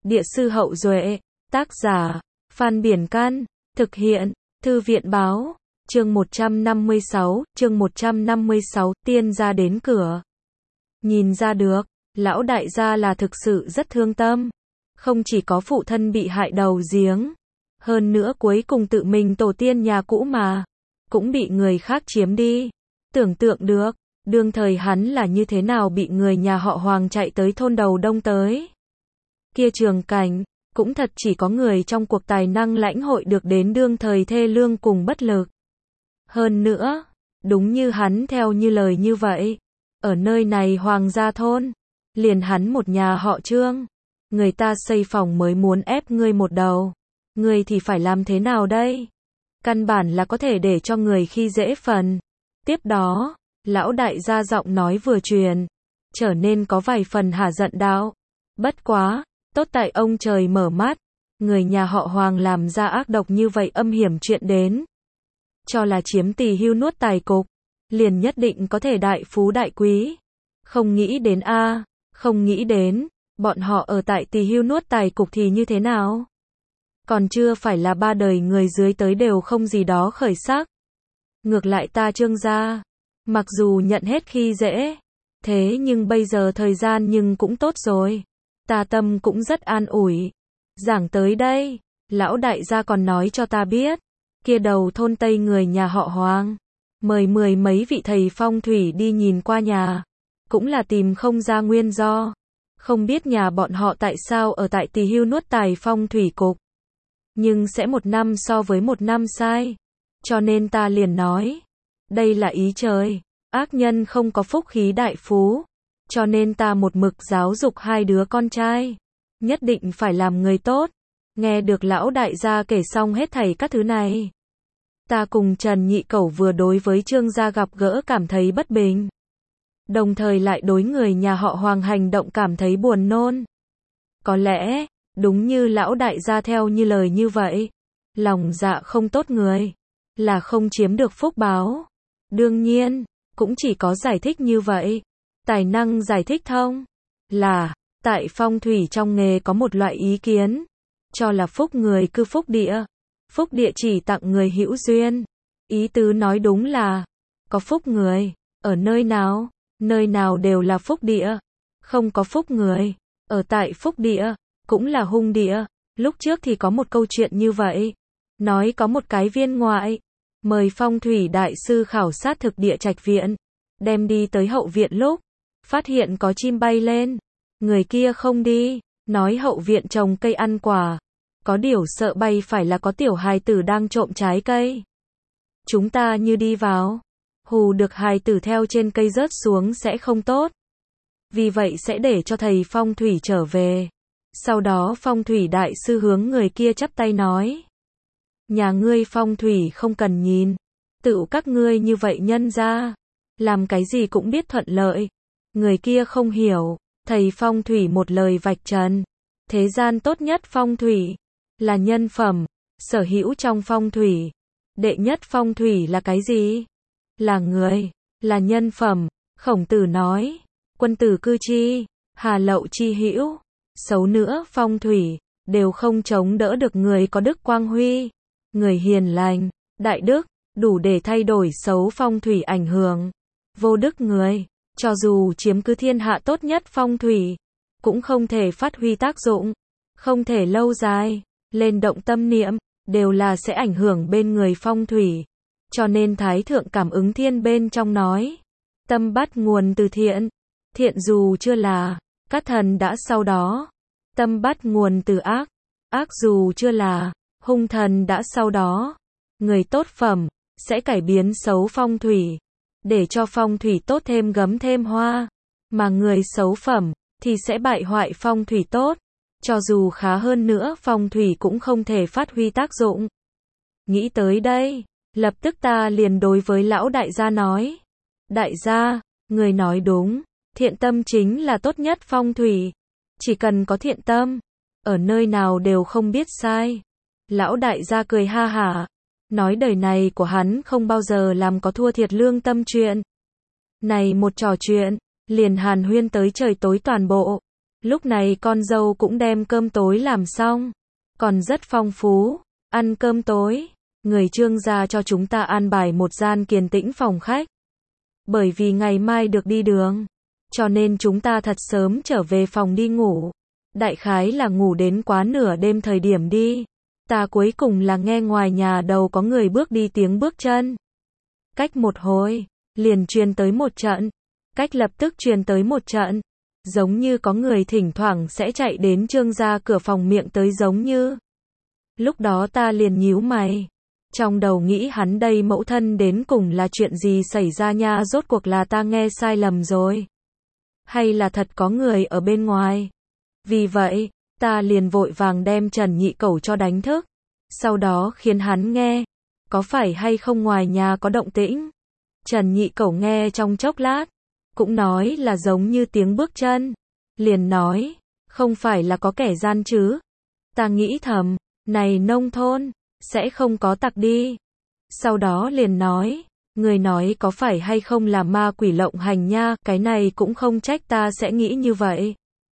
Địa sư Hậu Duệ, tác giả, Phan Biển Căn, thực hiện, Thư viện Báo, chương 156, tiên gia đến cửa. Nhìn ra được, lão đại gia là thực sự rất thương tâm. Không chỉ có phụ thân bị hại đầu giếng, hơn nữa cuối cùng tự mình tổ tiên nhà cũ mà, cũng bị người khác chiếm đi. Tưởng tượng được, đương thời hắn là như thế nào bị người nhà họ Hoàng chạy tới thôn đầu đông tới. Kia trường cảnh, cũng thật chỉ có người trong cuộc tài năng lãnh hội được đến đương thời thê lương cùng bất lực. Hơn nữa, đúng như hắn theo như lời như vậy, ở nơi này Hoàng gia thôn, liền hắn một nhà họ Trương, người ta xây phòng mới muốn ép ngươi một đầu, ngươi thì phải làm thế nào đây? Căn bản là có thể để cho người khi dễ phần. Tiếp đó, lão đại gia giọng nói vừa truyền, trở nên có vài phần hả giận đạo. Bất quá, tốt tại ông trời mở mắt, người nhà họ Hoàng làm ra ác độc như vậy âm hiểm chuyện đến. Cho là chiếm tỳ hưu nuốt tài cục, liền nhất định có thể đại phú đại quý. Không nghĩ đến không nghĩ đến, bọn họ ở tại tỳ hưu nuốt tài cục thì như thế nào? Còn chưa phải là ba đời người dưới tới đều không gì đó khởi sắc. Ngược lại ta Trương gia, mặc dù nhận hết khi dễ, thế nhưng bây giờ thời gian nhưng cũng tốt rồi. Ta tâm cũng rất an ủi. Giảng tới đây, lão đại gia còn nói cho ta biết, kia đầu thôn Tây người nhà họ Hoàng, mời mười mấy vị thầy phong thủy đi nhìn qua nhà, cũng là tìm không ra nguyên do. Không biết nhà bọn họ tại sao ở tại tỳ hưu nuốt tài phong thủy cục, nhưng sẽ một năm so với một năm sai. Cho nên ta liền nói, đây là ý trời, ác nhân không có phúc khí đại phú. Cho nên ta một mực giáo dục hai đứa con trai, nhất định phải làm người tốt. Nghe được lão đại gia kể xong hết thảy các thứ này, ta cùng Trần Nhị Cẩu vừa đối với Trương gia gặp gỡ cảm thấy bất bình, đồng thời lại đối người nhà họ Hoàng hành động cảm thấy buồn nôn. Có lẽ, đúng như lão đại gia theo như lời như vậy, lòng dạ không tốt người, là không chiếm được phúc báo. Đương nhiên, cũng chỉ có giải thích như vậy. Tài năng giải thích thông là, tại phong thủy trong nghề có một loại ý kiến, cho là phúc người cư phúc địa. Phúc địa chỉ tặng người hữu duyên. Ý tứ nói đúng là, có phúc người, ở nơi nào đều là phúc địa. Không có phúc người, ở tại phúc địa, cũng là hung địa. Lúc trước thì có một câu chuyện như vậy, nói có một cái viên ngoại, mời phong thủy đại sư khảo sát thực địa trạch viện, đem đi tới hậu viện lúc, phát hiện có chim bay lên. Người kia không đi, nói hậu viện trồng cây ăn quả, có điều sợ bay phải là có tiểu hài tử đang trộm trái cây. Chúng ta như đi vào, hù được hài tử theo trên cây rớt xuống sẽ không tốt. Vì vậy sẽ để cho thầy phong thủy trở về. Sau đó phong thủy đại sư hướng người kia chắp tay nói, nhà ngươi phong thủy không cần nhìn, tự các ngươi như vậy nhân ra, làm cái gì cũng biết thuận lợi. Người kia không hiểu, thầy phong thủy một lời vạch trần, thế gian tốt nhất phong thủy là nhân phẩm, sở hữu trong phong thủy, đệ nhất phong thủy là cái gì? Là người, là nhân phẩm. Khổng Tử nói, quân tử cư chi, hà lậu chi hữu. Xấu nữa phong thủy đều không chống đỡ được người có đức quang huy, người hiền lành, đại đức, đủ để thay đổi xấu phong thủy ảnh hưởng. Vô đức người, cho dù chiếm cứ thiên hạ tốt nhất phong thủy, cũng không thể phát huy tác dụng, không thể lâu dài, lên động tâm niệm, đều là sẽ ảnh hưởng bên người phong thủy. Cho nên Thái Thượng Cảm Ứng Thiên bên trong nói, tâm bắt nguồn từ thiện, thiện dù chưa là, các thần đã sau đó. Tâm bắt nguồn từ ác, ác dù chưa là, hung thần đã sau đó. Người tốt phẩm, sẽ cải biến xấu phong thủy, để cho phong thủy tốt thêm gấm thêm hoa. Mà người xấu phẩm, thì sẽ bại hoại phong thủy tốt. Cho dù khá hơn nữa phong thủy cũng không thể phát huy tác dụng. Nghĩ tới đây, lập tức ta liền đối với lão đại gia nói, đại gia, người nói đúng, thiện tâm chính là tốt nhất phong thủy. Chỉ cần có thiện tâm, ở nơi nào đều không biết sai. Lão đại gia cười ha hả, nói đời này của hắn không bao giờ làm có thua thiệt lương tâm chuyện. Này một trò chuyện, liền hàn huyên tới trời tối toàn bộ. Lúc này con dâu cũng đem cơm tối làm xong, còn rất phong phú. Ăn cơm tối, người Trương gia cho chúng ta an bài một gian kiên tĩnh phòng khách. Bởi vì ngày mai được đi đường, cho nên chúng ta thật sớm trở về phòng đi ngủ. Đại khái là ngủ đến quá nửa đêm thời điểm đi. Ta cuối cùng là nghe ngoài nhà đầu có người bước đi tiếng bước chân. Cách một hồi, liền truyền tới một trận. Cách lập tức truyền tới một trận. Giống như có người thỉnh thoảng sẽ chạy đến Trương gia cửa phòng miệng tới giống như. Lúc đó ta liền nhíu mày. Trong đầu nghĩ hắn đây mẫu thân đến cùng là chuyện gì xảy ra nha, rốt cuộc là ta nghe sai lầm rồi. Hay là thật có người ở bên ngoài. Vì vậy, ta liền vội vàng đem Trần Nhị Cẩu cho đánh thức. Sau đó khiến hắn nghe. Có phải hay không ngoài nhà có động tĩnh? Trần Nhị Cẩu nghe trong chốc lát. Cũng nói là giống như tiếng bước chân. Liền nói, không phải là có kẻ gian chứ. Ta nghĩ thầm, này nông thôn, sẽ không có tặc đi. Sau đó liền nói, người nói có phải hay không là ma quỷ lộng hành nha, cái này cũng không trách ta sẽ nghĩ như vậy.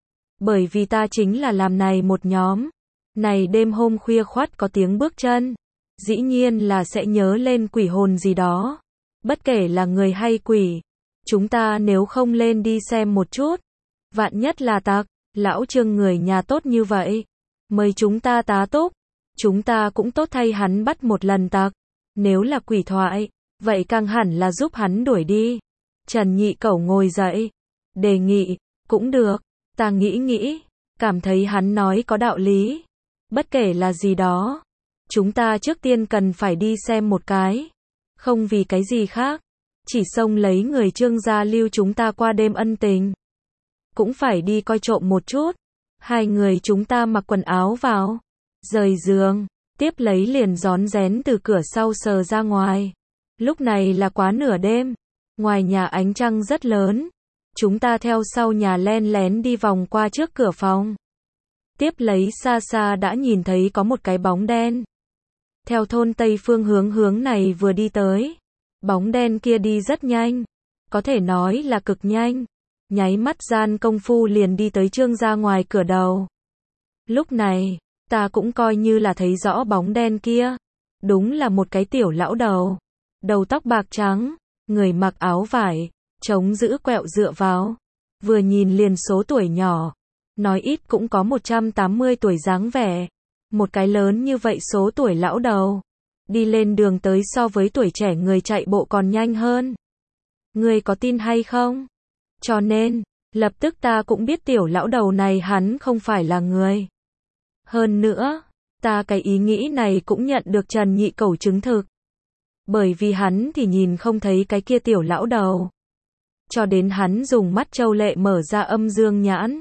Bởi vì ta chính là làm này một nhóm. Này đêm hôm khuya khoắt có tiếng bước chân. Dĩ nhiên là sẽ nhớ lên quỷ hồn gì đó. Bất kể là người hay quỷ. Chúng ta nếu không lên đi xem một chút. Vạn nhất là tặc, lão Trương người nhà tốt như vậy. Mời chúng ta tá túc. Chúng ta cũng tốt thay hắn bắt một lần tặc. Nếu là quỷ thoại, vậy càng hẳn là giúp hắn đuổi đi. Trần Nhị Cẩu ngồi dậy. Đề nghị, cũng được. Ta nghĩ, cảm thấy hắn nói có đạo lý. Bất kể là gì đó. Chúng ta trước tiên cần phải đi xem một cái. Không vì cái gì khác. Chỉ xông lấy người Trương gia lưu chúng ta qua đêm ân tình. Cũng phải đi coi trộm một chút. Hai người chúng ta mặc quần áo vào. Rời giường. Tiếp lấy liền rón rén từ cửa sau sờ ra ngoài. Lúc này là quá nửa đêm. Ngoài nhà ánh trăng rất lớn. Chúng ta theo sau nhà len lén đi vòng qua trước cửa phòng. Tiếp lấy xa xa đã nhìn thấy có một cái bóng đen. Theo thôn Tây phương hướng này vừa đi tới. Bóng đen kia đi rất nhanh. Có thể nói là cực nhanh. Nháy mắt gian công phu liền đi tới Trương gia ngoài cửa đầu. Lúc này, ta cũng coi như là thấy rõ bóng đen kia. Đúng là một cái tiểu lão đầu. Đầu tóc bạc trắng, người mặc áo vải, chống giữ quẹo dựa vào. Vừa nhìn liền số tuổi nhỏ. Nói ít cũng có 180 tuổi dáng vẻ. Một cái lớn như vậy số tuổi lão đầu. Đi lên đường tới so với tuổi trẻ người chạy bộ còn nhanh hơn. Ngươi có tin hay không? Cho nên, lập tức ta cũng biết tiểu lão đầu này hắn không phải là người. Hơn nữa, ta cái ý nghĩ này cũng nhận được Trần Nhị Cẩu chứng thực. Bởi vì hắn thì nhìn không thấy cái kia tiểu lão đầu. Cho đến hắn dùng mắt châu lệ mở ra âm dương nhãn.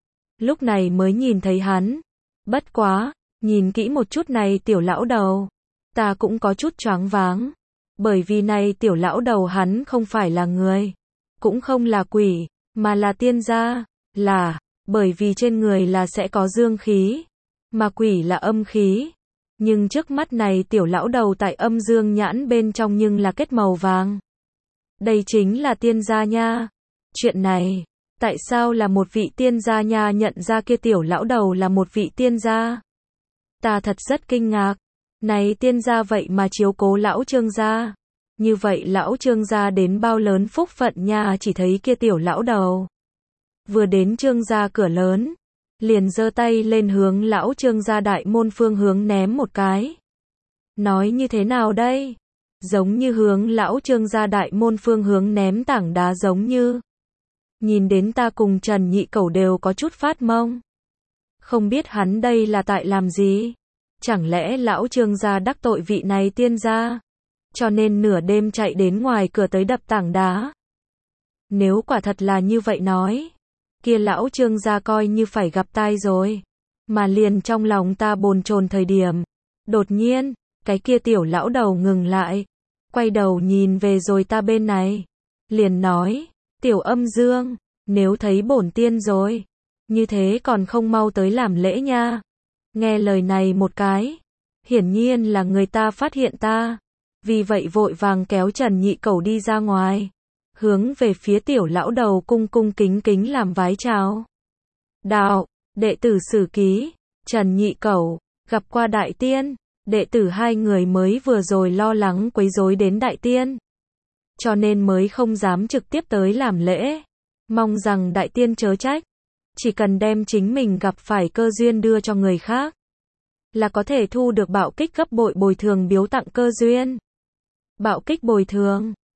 Lúc này mới nhìn thấy hắn. Bất quá, nhìn kỹ một chút này tiểu lão đầu. Ta cũng có chút choáng váng. Bởi vì này tiểu lão đầu hắn không phải là người. Cũng không là quỷ, mà là tiên gia. Là, bởi vì trên người là sẽ có dương khí. Mà quỷ là âm khí. Nhưng trước mắt này tiểu lão đầu tại âm dương nhãn bên trong nhưng là kết màu vàng. Đây chính là tiên gia nha. Chuyện này, tại sao là một vị tiên gia nha nhận ra kia tiểu lão đầu là một vị tiên gia? Ta thật rất kinh ngạc. Này tiên gia vậy mà chiếu cố lão Trương gia. Như vậy lão Trương gia đến bao lớn phúc phận nha, chỉ thấy kia tiểu lão đầu. Vừa đến Trương gia cửa lớn. Liền giơ tay lên hướng lão Trương gia đại môn phương hướng ném một cái. Nói như thế nào đây? Giống như hướng lão Trương gia đại môn phương hướng ném tảng đá giống như. Nhìn đến ta cùng Trần Nhị Cẩu đều có chút phát mông. Không biết hắn đây là tại làm gì? Chẳng lẽ lão Trương gia đắc tội vị này tiên gia? Cho nên nửa đêm chạy đến ngoài cửa tới đập tảng đá. Nếu quả thật là như vậy nói. Kia lão Trương gia coi như phải gặp tai rồi. Mà liền trong lòng ta bồn chồn thời điểm. Đột nhiên, cái kia tiểu lão đầu ngừng lại. Quay đầu nhìn về rồi ta bên này. Liền nói, tiểu âm dương, nếu thấy bổn tiên rồi. Như thế còn không mau tới làm lễ nha. Nghe lời này một cái. Hiển nhiên là người ta phát hiện ta. Vì vậy vội vàng kéo Trần Nhị Cẩu đi ra ngoài. Hướng về phía tiểu lão đầu cung cung kính kính làm vái chào. Đạo, đệ tử Sử Ký, Trần Nhị Cẩu, gặp qua đại tiên, đệ tử hai người mới vừa rồi lo lắng quấy rối đến đại tiên, cho nên mới không dám trực tiếp tới làm lễ. Mong rằng đại tiên chớ trách, chỉ cần đem chính mình gặp phải cơ duyên đưa cho người khác, là có thể thu được bạo kích gấp bội bồi thường biếu tặng cơ duyên. Bạo kích bồi thường